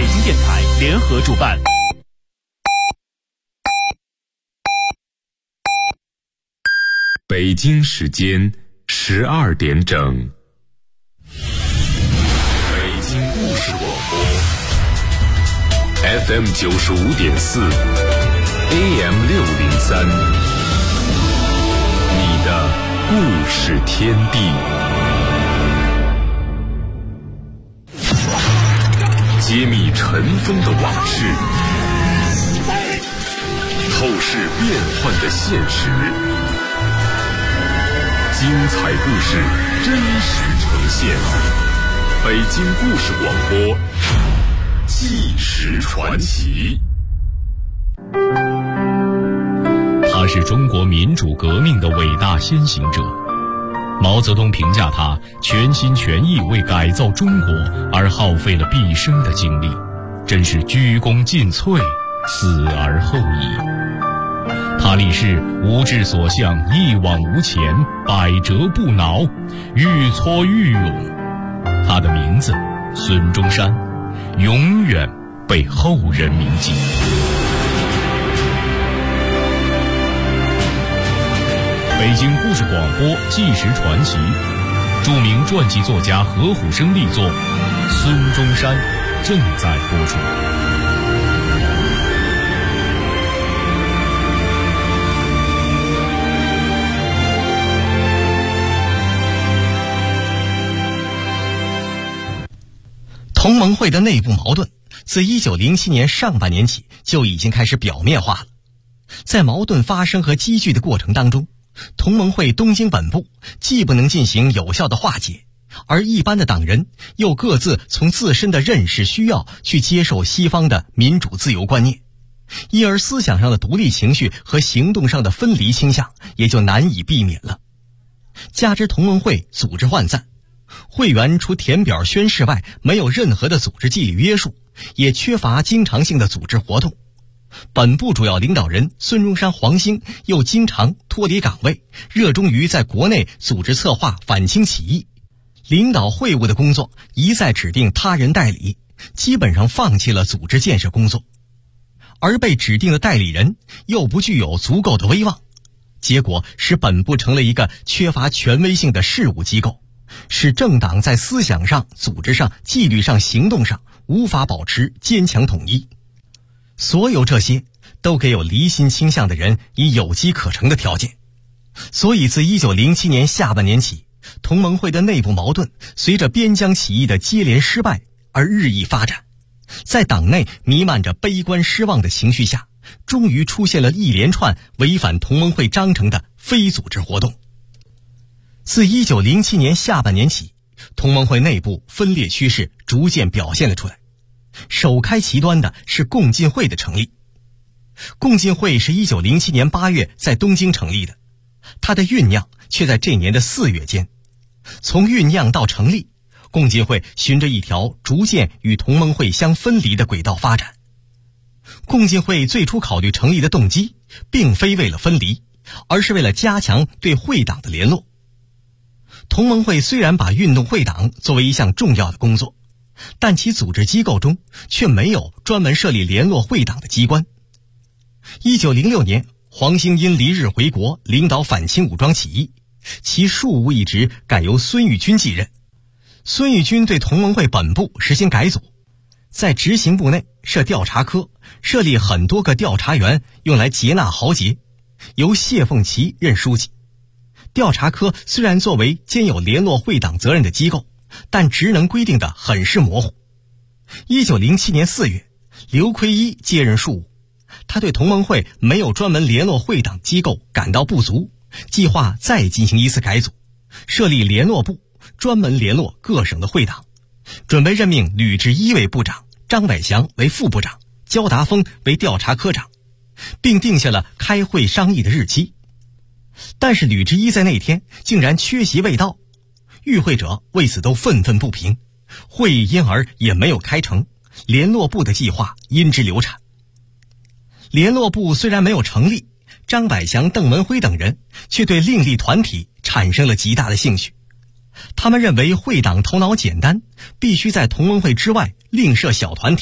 北京电台联合主办。 北京时间12点整。北京故事广播 FM 95.4 AM 603，你的故事天地。揭秘尘封的往事，透视变幻的现实，精彩故事真实呈现。北京故事广播，纪实传奇。 他是中国民主革命的伟大先行者。毛泽东评价他全心全意为改造中国而耗费了毕生的精力，真是鞠躬尽瘁，死而后已。他立誓无志所向，一往无前，百折不挠，愈挫愈勇。他的名字孙中山，永远被后人铭记。北京故事广播纪实传奇，著名传记作家何虎生力作《孙中山》正在播出。 同盟会的内部矛盾自1907年上半年起就已经开始表面化了。在矛盾发生和积聚的过程当中，同盟会东京本部既不能进行有效的化解，而一般的党人又各自从自身的认识需要去接受西方的民主自由观念，因而思想上的独立情绪和行动上的分离倾向也就难以避免了。加之同盟会组织涣散，会员除填表宣誓外没有任何的组织纪律约束，也缺乏经常性的组织活动。本部主要领导人孙中山、黄兴又经常脱离岗位，热衷于在国内组织策划反清起义，领导会务的工作一再指定他人代理，基本上放弃了组织建设工作。而被指定的代理人又不具有足够的威望，结果使本部成了一个缺乏权威性的事务机构，使政党在思想上、组织上、纪律上、行动上无法保持坚强统一。所有这些都给有离心倾向的人以有机可乘的条件。所以自1907年下半年起，同盟会的内部矛盾随着边疆起义的接连失败而日益发展，在党内弥漫着悲观失望的情绪下，终于出现了一连串违反同盟会章程的非组织活动。自1907年下半年起，同盟会内部分裂趋势逐渐表现了出来。首开其端的是共进会的成立。共进会是1907年8月在东京成立的，它的酝酿却在这年的4月间。从酝酿到成立，共进会循着一条逐渐与同盟会相分离的轨道发展。共进会最初考虑成立的动机并非为了分离，而是为了加强对会党的联络。同盟会虽然把运动会党作为一项重要的工作，但其组织机构中却没有专门设立联络会党的机关。1906年，黄兴因离日回国，领导反清武装起义，其庶务一职改由孙玉军继任。孙玉军对同盟会本部实行改组，在执行部内设调查科，设立很多个调查员用来接纳豪杰，由谢凤岐任书记。调查科虽然作为兼有联络会党责任的机构，但职能规定的很是模糊。1907年4月，刘奎一接任庶务，他对同盟会没有专门联络会党机构感到不足，计划再进行一次改组，设立联络部，专门联络各省的会党，准备任命吕志一为部长，张百祥为副部长，焦达峰为调查科长，并定下了开会商议的日期。但是吕志一在那天竟然缺席未到，与会者为此都愤愤不平，会议因而也没有开成，联络部的计划因之流产。联络部虽然没有成立，张百祥、邓文辉等人却对另立团体产生了极大的兴趣。他们认为会党头脑简单，必须在同盟会之外另设小团体，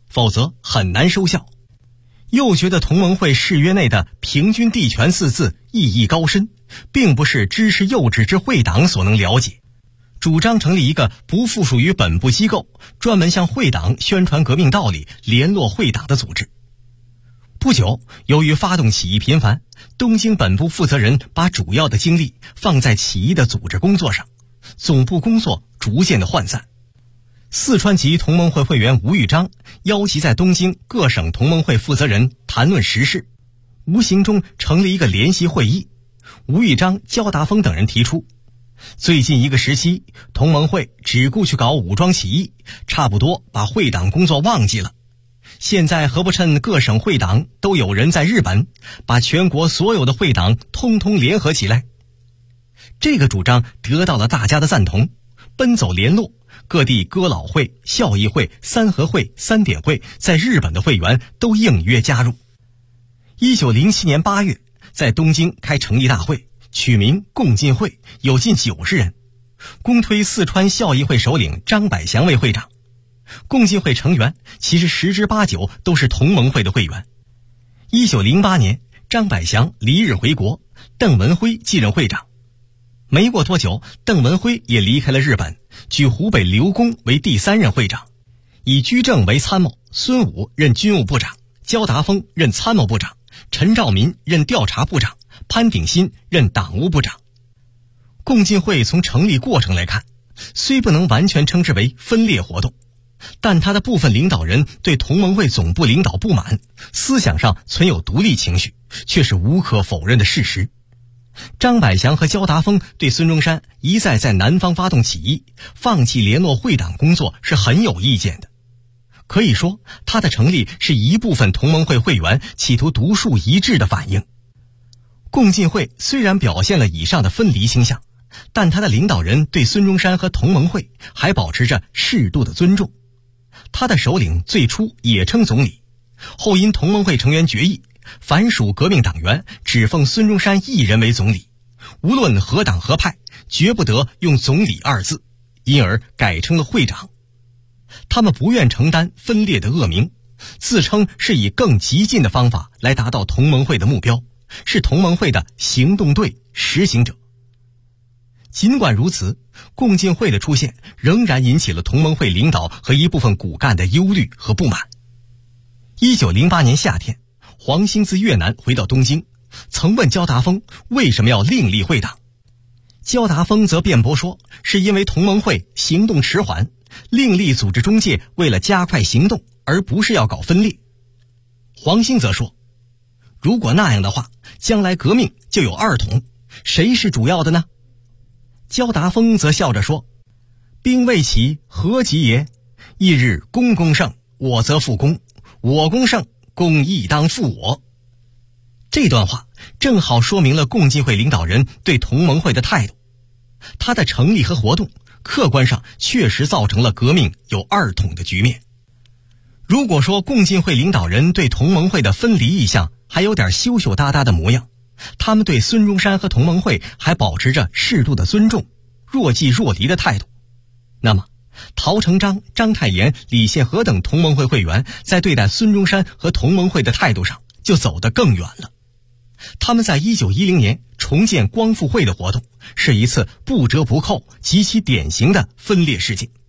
否则很难收效。又觉得同盟会誓约内的平均地权4字意义高深，并不是知识幼稚之会党所能了解，主张成立一个不附属于本部机构，专门向会党宣传革命道理、联络会党的组织。不久，由于发动起义频繁，东京本部负责人把主要的精力放在起义的组织工作上，总部工作逐渐的涣散。四川籍同盟会会员吴玉章邀集在东京各省同盟会负责人谈论时事，无形中成立一个联席会议。吴玉章、焦达峰等人提出，最近一个时期，同盟会只顾去搞武装起义，差不多把会党工作忘记了。现在何不趁各省会党都有人在日本，把全国所有的会党通通联合起来？这个主张得到了大家的赞同，奔走联络，各地哥老会、孝义会、三合会、三点会在日本的会员都应约加入。1907年8月，在东京开成立大会，取名共进会，有近90人，公推四川孝义会首领张百祥为会长。共进会成员其实10之8九都是同盟会的会员。1908年，张百祥离日回国，邓文辉继任会长。没过多久，邓文辉也离开了日本，举湖北刘公为第3任会长，以居正为参谋，孙武任军务部长，焦达峰任参谋部长，陈兆民任调查部长，潘鼎新任党务部长。共进会从成立过程来看，虽不能完全称之为分裂活动，但他的部分领导人对同盟会总部领导不满，思想上存有独立情绪，却是无可否认的事实。张百祥和焦达峰对孙中山一再在南方发动起义，放弃联络会党工作是很有意见的。可以说，他的成立是一部分同盟会会员企图独树一帜的反应。共进会虽然表现了以上的分离倾向，但他的领导人对孙中山和同盟会还保持着适度的尊重。他的首领最初也称总理，后因同盟会成员决议，凡属革命党员只奉孙中山一人为总理，无论何党何派，绝不得用总理2字，因而改称了会长。他们不愿承担分裂的恶名，自称是以更激进的方法来达到同盟会的目标，是同盟会的行动队实行者。尽管如此，共进会的出现仍然引起了同盟会领导和一部分骨干的忧虑和不满。1908年夏天，黄兴自越南回到东京，曾问焦达峰为什么要另立会党。焦达峰则辩驳说，是因为同盟会行动迟缓，另立组织中介为了加快行动，而不是要搞分裂。黄兴则说，如果那样的话，将来革命就有2统，谁是主要的呢？焦达峰则笑着说，兵未起，何急也？一日公攻胜，我则复攻；我攻胜，公亦当复我。这段话正好说明了共进会领导人对同盟会的态度。他的成立和活动客观上确实造成了革命有2统的局面。如果说共进会领导人对同盟会的分离意向还有点羞羞答答的模样，他们对孙中山和同盟会还保持着适度的尊重，若即若离的态度，那么陶成章、章太炎、李宪和等同盟会会员在对待孙中山和同盟会的态度上就走得更远了。他们在1910年重建光复会的活动是一次不折不扣、极其典型的分裂事件。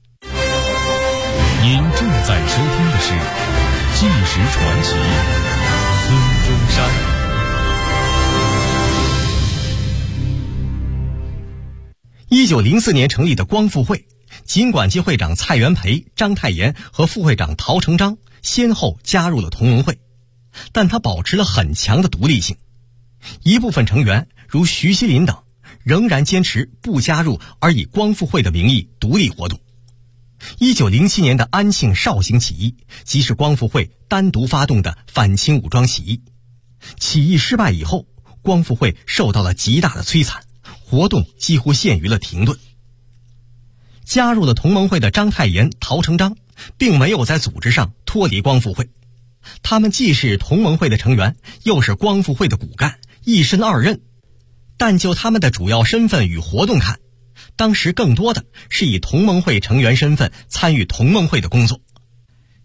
您正在收听的是《纪实传奇》，孙中山。 1904年成立的光复会，尽管其会长蔡元培、章太炎和副会长陶成章先后加入了同盟会，但他保持了很强的独立性。一部分成员如徐锡麟等仍然坚持不加入，而以光复会的名义独立活动。1907年的安庆绍兴起义即是光复会单独发动的反清武装起义。起义失败以后，光复会受到了极大的摧残，活动几乎陷于了停顿。加入了同盟会的章太炎、陶成章并没有在组织上脱离光复会，他们既是同盟会的成员，又是光复会的骨干，一身2任。但就他们的主要身份与活动看，当时更多的是以同盟会成员身份参与同盟会的工作。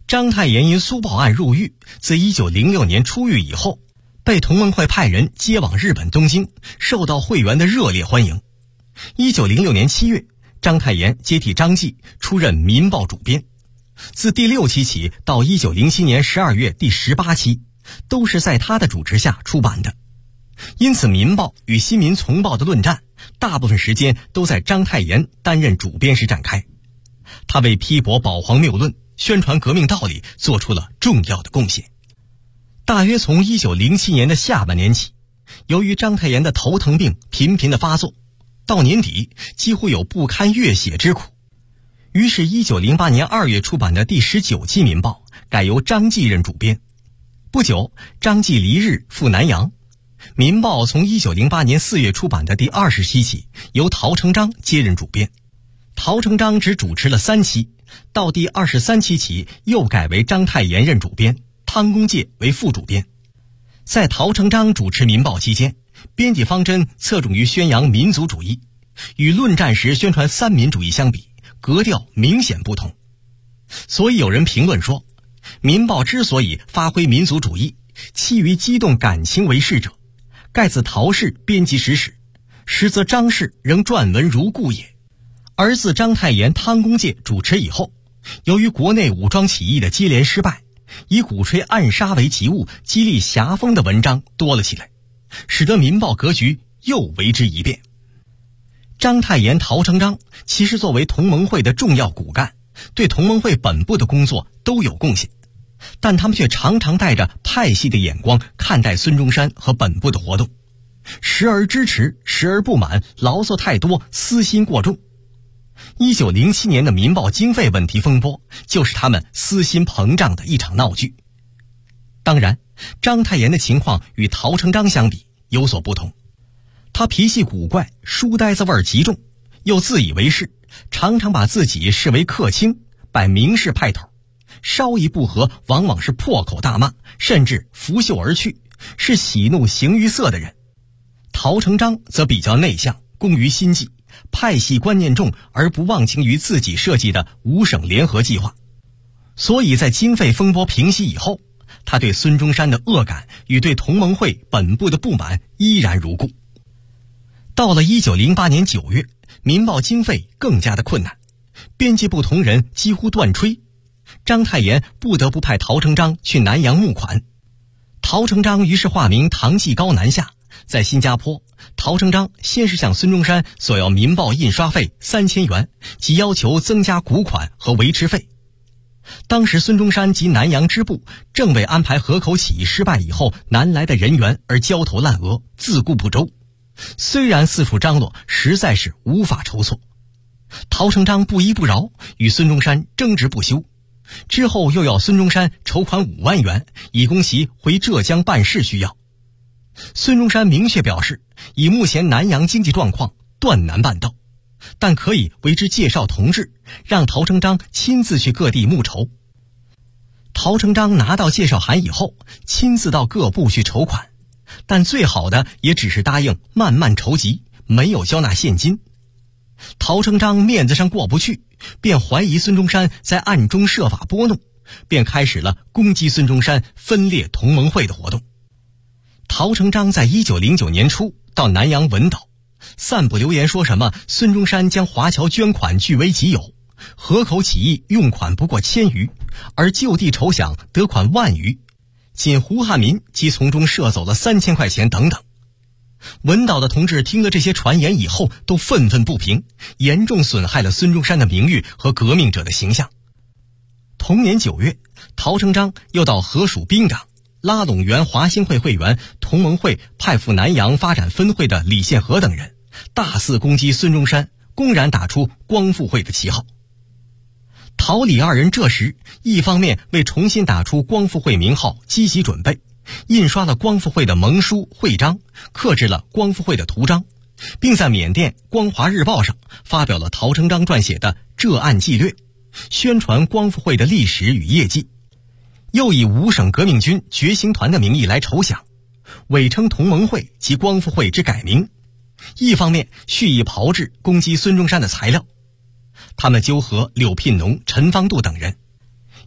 章太炎因苏报案入狱，自1906年出狱以后，被同盟会派人接往日本东京，受到会员的热烈欢迎。1906年7月，章太炎接替张继出任《民报》主编，自第6期起到1907年12月第18期，都是在他的主持下出版的。因此，《民报》与《新民丛报》的论战，大部分时间都在章太炎担任主编时展开。他为批驳保皇谬论、宣传革命道理做出了重要的贡献。大约从1907年的下半年起，由于章太炎的头疼病频频的发作，到年底几乎有不堪阅写之苦。于是1908年2月出版的第19期《民报》改由张继任主编。不久，张继离日赴南洋，《民报》从1908年4月出版的第20期起，由陶成章接任主编。陶成章只主持了3期，到第23期起又改为章太炎任主编，汤公介为副主编。在陶成章主持《民报》期间，编辑方针侧重于宣扬民族主义，与论战时宣传三民主义相比，格调明显不同。所以有人评论说，《民报》之所以发挥民族主义，其于激动感情为事者，盖自陶氏编辑实史，实则张氏仍撰文如故也。而自章太炎、汤公介主持以后，由于国内武装起义的接连失败，以鼓吹暗杀为急务、激励侠风的文章多了起来，使得《民报》格局又为之一变。章太炎、陶成章其实作为同盟会的重要骨干，对同盟会本部的工作都有贡献，但他们却常常带着派系的眼光看待孙中山和本部的活动，时而支持，时而不满，牢骚太多，私心过重。1907年的《民报》经费问题风波，就是他们私心膨胀的一场闹剧。当然，章太炎的情况与陶成章相比有所不同，他脾气古怪，书呆子味儿极重，又自以为是，常常把自己视为客卿，摆明士派头，稍一不合往往是破口大骂，甚至拂袖而去，是喜怒形于色的人。陶成章则比较内向，工于心计，派系观念重，而不忘情于自己设计的五省联合计划。所以在经费风波平息以后，他对孙中山的恶感与对同盟会本部的不满依然如故。到了1908年9月，《民报》经费更加的困难，编辑部同仁几乎断炊，章太炎不得不派陶成章去南洋募款。陶成章于是化名唐继高南下，在新加坡，陶成章先是向孙中山索要《民报》印刷费3000元，及要求增加股款和维持费。当时孙中山及南洋支部正为安排河口起义失败以后南来的人员而焦头烂额，自顾不周，虽然四处张罗，实在是无法筹措。陶成章不依不饶，与孙中山争执不休，之后又要孙中山筹款5万元，以供其回浙江办事需要。孙中山明确表示，以目前南洋经济状况，断难办到，但可以为之介绍同志，让陶成章亲自去各地募筹。陶成章拿到介绍函以后，亲自到各部去筹款，但最好的也只是答应慢慢筹集，没有交纳现金。陶成章面子上过不去，便怀疑孙中山在暗中设法拨弄，便开始了攻击孙中山、分裂同盟会的活动。陶成章在1909年初到南洋文岛，散布流言说什么孙中山将华侨捐款据为己有，河口起义用款不过1000余，而就地筹饷得款10000余，仅胡汉民即从中射走了3000块钱等等。文岛的同志听了这些传言以后，都愤愤不平，严重损害了孙中山的名誉和革命者的形象。同年9月，陶成章又到河属滨港，拉拢原华兴会会员、同盟会派赴南洋发展分会的李宪和等人，大肆攻击孙中山，公然打出光复会的旗号。陶李二人这时一方面为重新打出光复会名号积极准备，印刷了光复会的盟书会章，刻制了光复会的图章，并在缅甸光华日报上发表了陶成章撰写的《浙案纪略》，宣传光复会的历史与业绩。又以五省革命军觉醒团的名义来筹饷，伪称同盟会及光复会之改名，一方面蓄意炮制攻击孙中山的材料。他们纠合柳聘农、陈方度等人，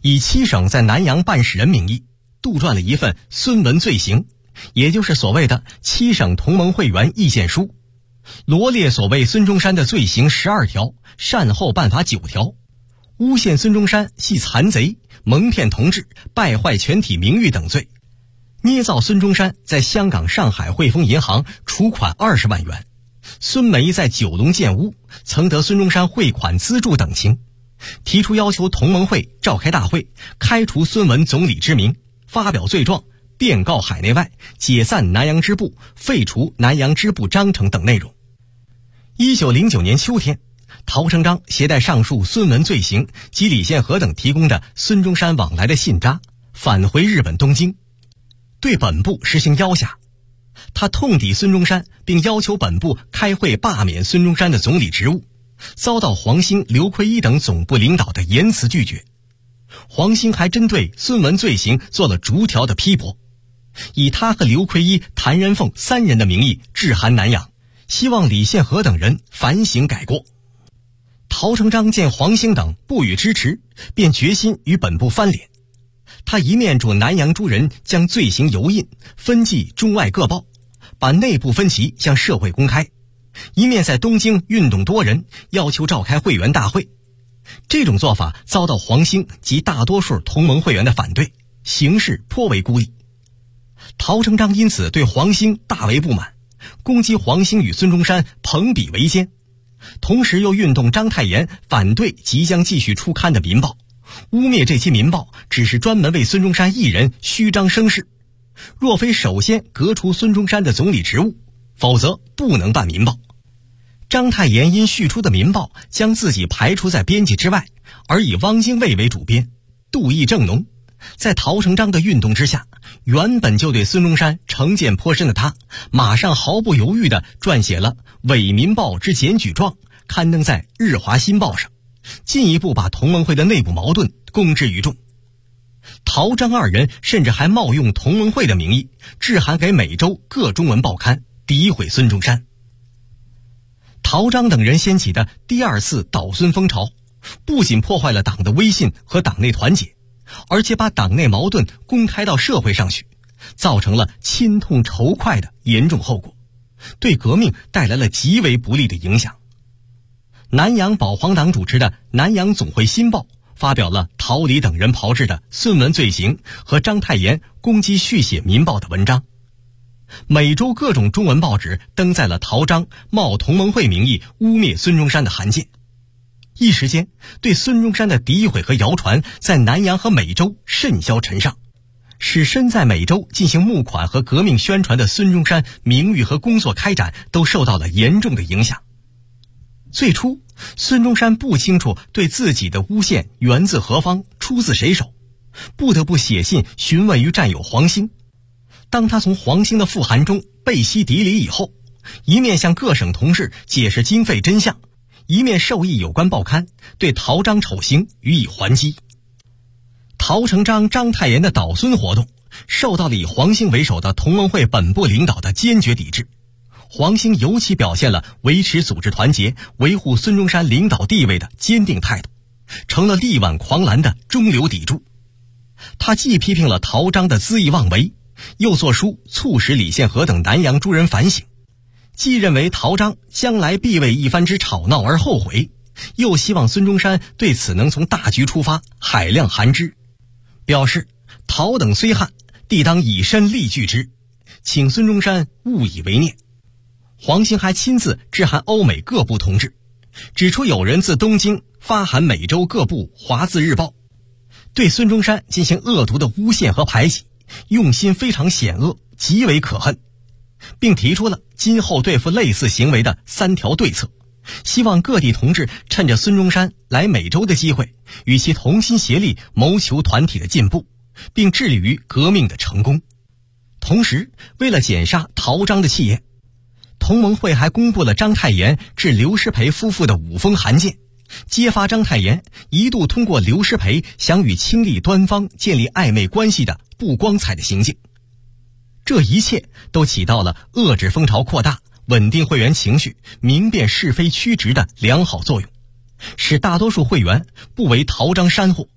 以7省在南阳办事人名义杜撰了一份孙文罪行，也就是所谓的7省同盟会员意见书，罗列所谓孙中山的罪行12条，善后办法9条，诬陷孙中山系残贼、蒙骗同志、败坏全体名誉等罪，捏造孙中山在香港、上海汇丰银行储款20万元，孙梅在九龙建屋曾得孙中山汇款资助等情，提出要求同盟会召开大会，开除孙文总理之名，发表罪状，电告海内外，解散南阳支部，废除南阳支部章程等内容。1909年秋天，陶成章携带上述孙文罪行及李宪和等提供的孙中山往来的信札，返回日本东京，对本部实行邀下。他痛抵孙中山，并要求本部开会罢免孙中山的总理职务，遭到黄兴、刘奎一等总部领导的严词拒绝。黄兴还针对孙文罪行做了逐条的批驳，以他和刘奎一、谭仁凤3人的名义致函南阳，希望李宪和等人反省改过。陶成章见黄兴等不予支持，便决心与本部翻脸。他一面嘱南阳诸人将罪行油印分寄中外各报，把内部分歧向社会公开，一面在东京运动多人，要求召开会员大会。这种做法遭到黄兴及大多数同盟会员的反对，形势颇为孤立。陶成章因此对黄兴大为不满，攻击黄兴与孙中山朋比为奸，同时又运动章太炎反对即将继续出刊的民报，污蔑这些民报只是专门为孙中山一人虚张声势，若非首先革除孙中山的总理职务，否则不能办民报。章太炎因续出的民报将自己排除在编辑之外，而以汪精卫为主编，妒意正浓。在陶成章的运动之下，原本就对孙中山成见颇深的他，马上毫不犹豫地撰写了伪民报之检举状，刊登在日华新报上，进一步把同盟会的内部矛盾公之于众。陶章2人甚至还冒用同盟会的名义，致函给美洲各中文报刊，诋毁孙中山。陶章等人掀起的第2次倒孙风潮，不仅破坏了党的威信和党内团结，而且把党内矛盾公开到社会上去，造成了亲痛仇快的严重后果，对革命带来了极为不利的影响。南洋保皇党主持的南洋总会新报发表了陶李等人炮制的孙文罪行和章太炎攻击续写民报的文章，美洲各种中文报纸登载了陶章冒同盟会名义污蔑孙中山的函件。一时间，对孙中山的诋毁和谣传在南洋和美洲甚嚣尘上，使身在美洲进行募款和革命宣传的孙中山名誉和工作开展都受到了严重的影响。最初，孙中山不清楚对自己的诬陷源自何方，出自谁手，不得不写信询问于战友黄兴。当他从黄兴的复函中背析敌理以后，一面向各省同事解释经费真相，一面授意有关报刊对陶章丑行予以还击。陶成章、章太炎的倒孙活动受到了以黄兴为首的同盟会本部领导的坚决抵制。黄兴尤其表现了维持组织团结、维护孙中山领导地位的坚定态度，成了力挽狂澜的中流砥柱。他既批评了陶章的恣意妄为，又作书促使李宪和等南洋诸人反省，既认为陶章将来必为一番之吵闹而后悔，又希望孙中山对此能从大局出发，海量含之，表示陶等虽悍，帝当以身力拒之，请孙中山勿以为念。黄兴还亲自致函欧美各部同志，指出有人自东京发函美洲各部华字日报，对孙中山进行恶毒的诬陷和排挤，用心非常险恶，极为可恨，并提出了今后对付类似行为的3条对策，希望各地同志趁着孙中山来美洲的机会，与其同心协力谋求团体的进步，并致力于革命的成功。同时，为了减杀陶章的气焰，同盟会还公布了章太炎致刘师培夫妇的5封函件，揭发章太炎一度通过刘师培想与清吏端方建立暧昧关系的不光彩的行径。这一切都起到了遏制风潮扩大、稳定会员情绪、明辨是非曲直的良好作用，使大多数会员不为陶章煽惑，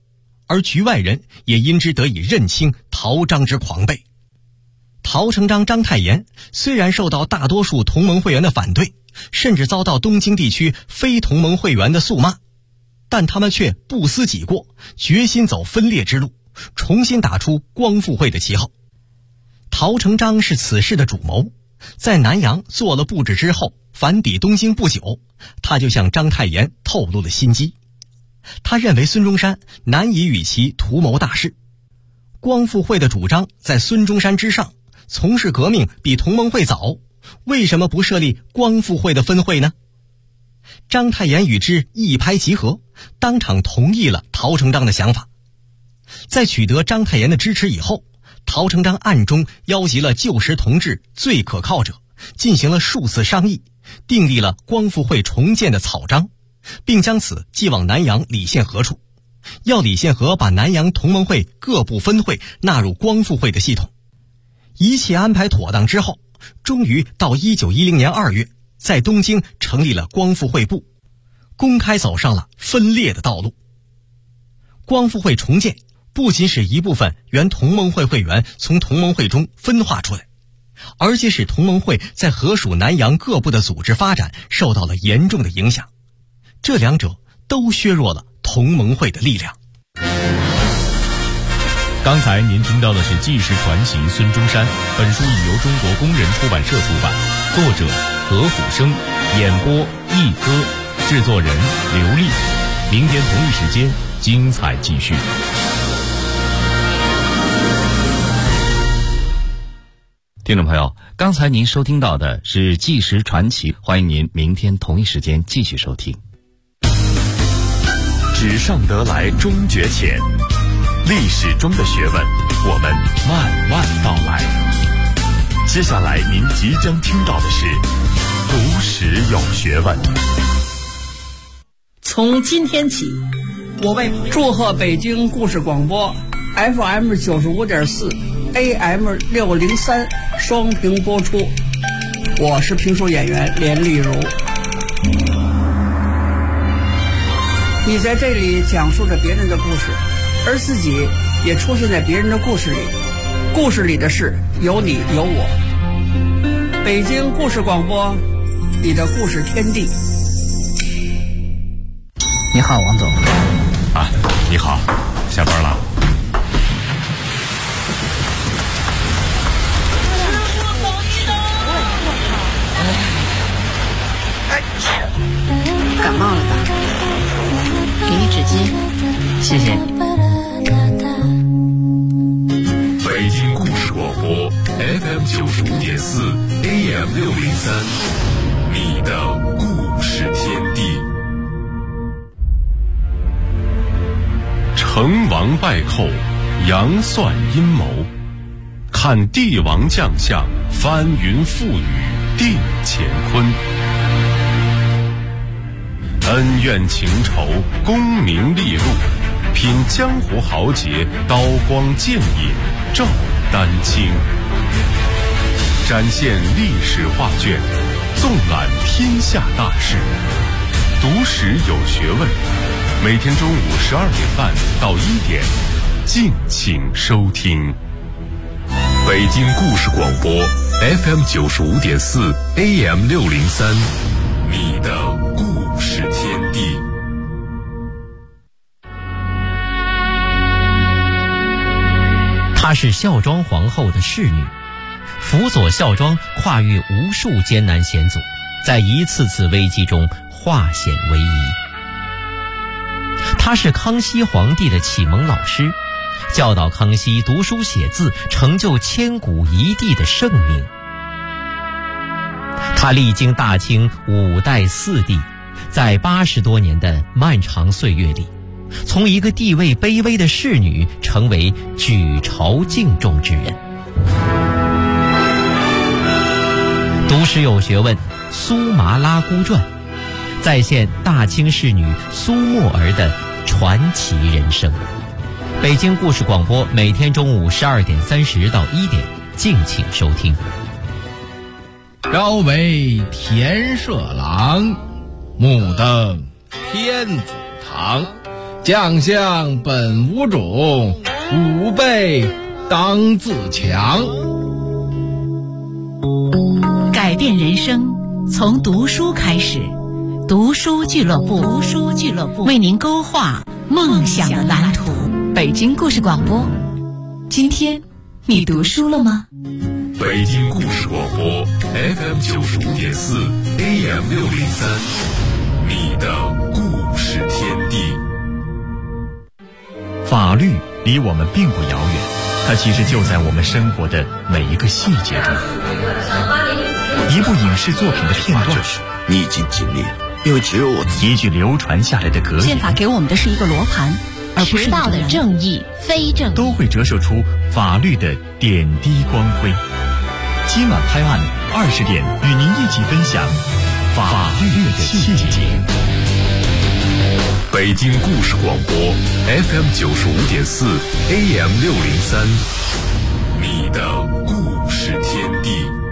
而局外人也因之得以认清陶张之狂悖。陶成章、章太炎虽然受到大多数同盟会员的反对，甚至遭到东京地区非同盟会员的诉骂，但他们却不思己过，决心走分裂之路，重新打出光复会的旗号。陶成章是此事的主谋，在南阳做了布置之后，返抵东京不久，他就向章太炎透露了心机。他认为孙中山难以与其图谋大事，光复会的主张在孙中山之上，从事革命比同盟会早，为什么不设立光复会的分会呢？章太炎与之一拍即合，当场同意了陶成章的想法。在取得章太炎的支持以后，陶成章暗中邀集了旧时同志最可靠者，进行了数次商议，订立了光复会重建的草章，并将此寄往南阳李宪和处，要李宪和把南阳同盟会各部分会纳入光复会的系统。一切安排妥当之后，终于到1910年2月，在东京成立了光复会部，公开走上了分裂的道路。光复会重建不仅使一部分原同盟会会员从同盟会中分化出来，而且使同盟会在河属南阳各部的组织发展受到了严重的影响，这两者都削弱了同盟会的力量。 刚才您听到的是纪实传奇孙中山，本书已由中国工人出版社出版，作者何虎生，演播一哥，制作人刘丽。明天同一时间精彩继续。 听众朋友，刚才您收听到的是纪实传奇，欢迎您明天同一时间继续收听。 纸上得来终觉浅，历史中的学问，我们慢慢道来。接下来您即将听到的是读史有学问。 从今天起，我为祝贺北京故事广播 FM 95.4 AM 603双屏播出。我是评书演员连丽如。你在这里讲述着别人的故事，而自己也出现在别人的故事里，故事里的事有你有我。北京故事广播，你的故事天地。 你好，王总。 啊，你好，下班了。 感冒了吧？给你纸巾。 谢谢。 北京故事广播 FM 95.4 AM 603，你的故事天地。成王败寇，杨算阴谋，看帝王将相，翻云覆雨定乾坤。恩怨情仇，功名利禄，品江湖豪杰，刀光剑影照丹青。展现历史画卷，纵览天下大事，读史有学问。每天中午12点半到1点，敬请收听。北京故事广播 FM 95.4 AM 603，你的故事天地。 她是孝庄皇后的侍女，辅佐孝庄跨越无数艰难险阻，在一次次危机中化险为夷。她是康熙皇帝的启蒙老师，教导康熙读书写字，成就千古一帝的盛名。她历经大清5代4帝，在80多年的漫长岁月里，从一个地位卑微的侍女成为举朝敬重之人。读史有学问，苏麻拉姑传再现大清侍女苏沫儿的传奇人生。北京故事广播每天中午12点30到1点，敬请收听。 朝为田舍郎，暮登天子堂。 将相本无种，吾辈当自强。 改变人生从读书开始，读书俱乐部，为您勾画梦想的蓝图。北京故事广播，今天你读书了吗？ 北京故事广播 FM 95.4 AM 603，你的故事天地。 法律离我们并不遥远，它其实就在我们生活的每一个细节中。一部影视作品的片段， 你已经尽力了，因为只有我自己。 一句流传下来的格言， 宪法给我们的是一个罗盘，而不是道的正义、非正义， 都会折射出法律的点滴光辉。今晚拍案20点，与您一起分享法律的细节。 北京故事广播 FM 95.4 AM 603，你的故事天地。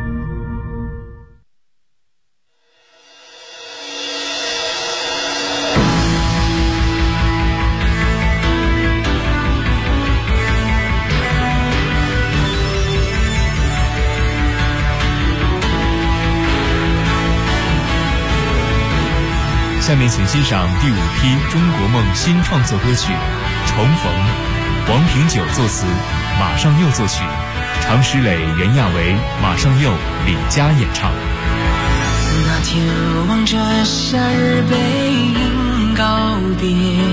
下面请欣赏第5批中国梦新创作歌曲《重逢》，王平久作词，马上佑作曲，常石磊、袁娅维、马上佑、李佳演唱。 那天望着夏日背影告别，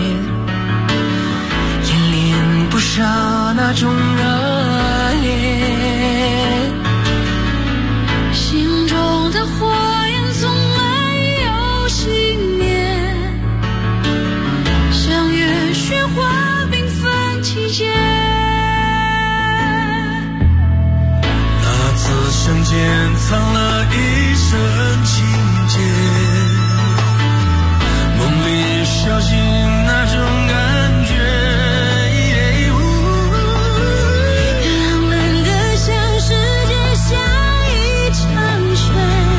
演练不少那种热烈，心中的火焰从没有熄灭，像月雪花缤纷季节。那次相见藏了一生情节，梦里小心那种感觉，浪漫的像世界像一场雪，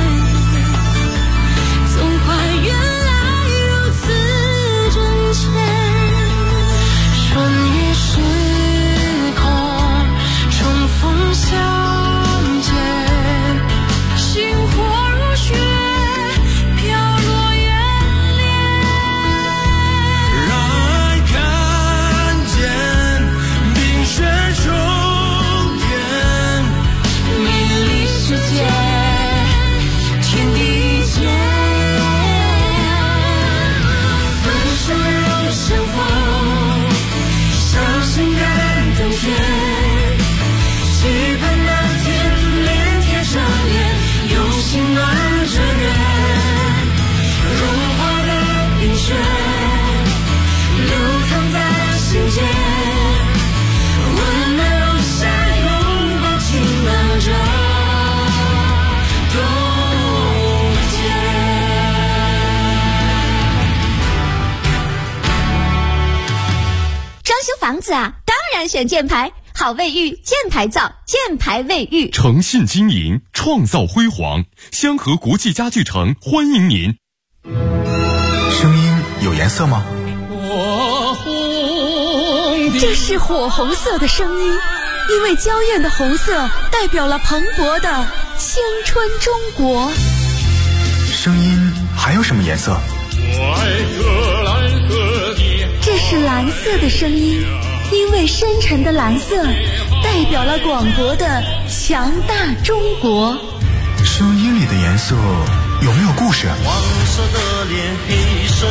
总怪原来如此真切，穿越时空重逢相见，星火如雪飘落眼帘，让爱看见冰雪终点，美丽世界天地间，分手又相逢，伤心感动天，期盼那天脸贴上脸，用心暖着人，融化的冰雪流淌在心间，温暖留下拥抱轻吻着冬天。 装修房子啊，当然选箭牌，好卫浴，箭牌造，箭牌卫浴。 诚信经营，创造辉煌。香河国际家具城欢迎您。 声音有颜色吗？ 这是火红色的声音，因为娇艳的红色代表了蓬勃的青春中国。 声音还有什么颜色？ 这是蓝色的声音，因为深沉的蓝色代表了广博的强大中国。 声音里的颜色有没有故事？ 黄色的脸，黑色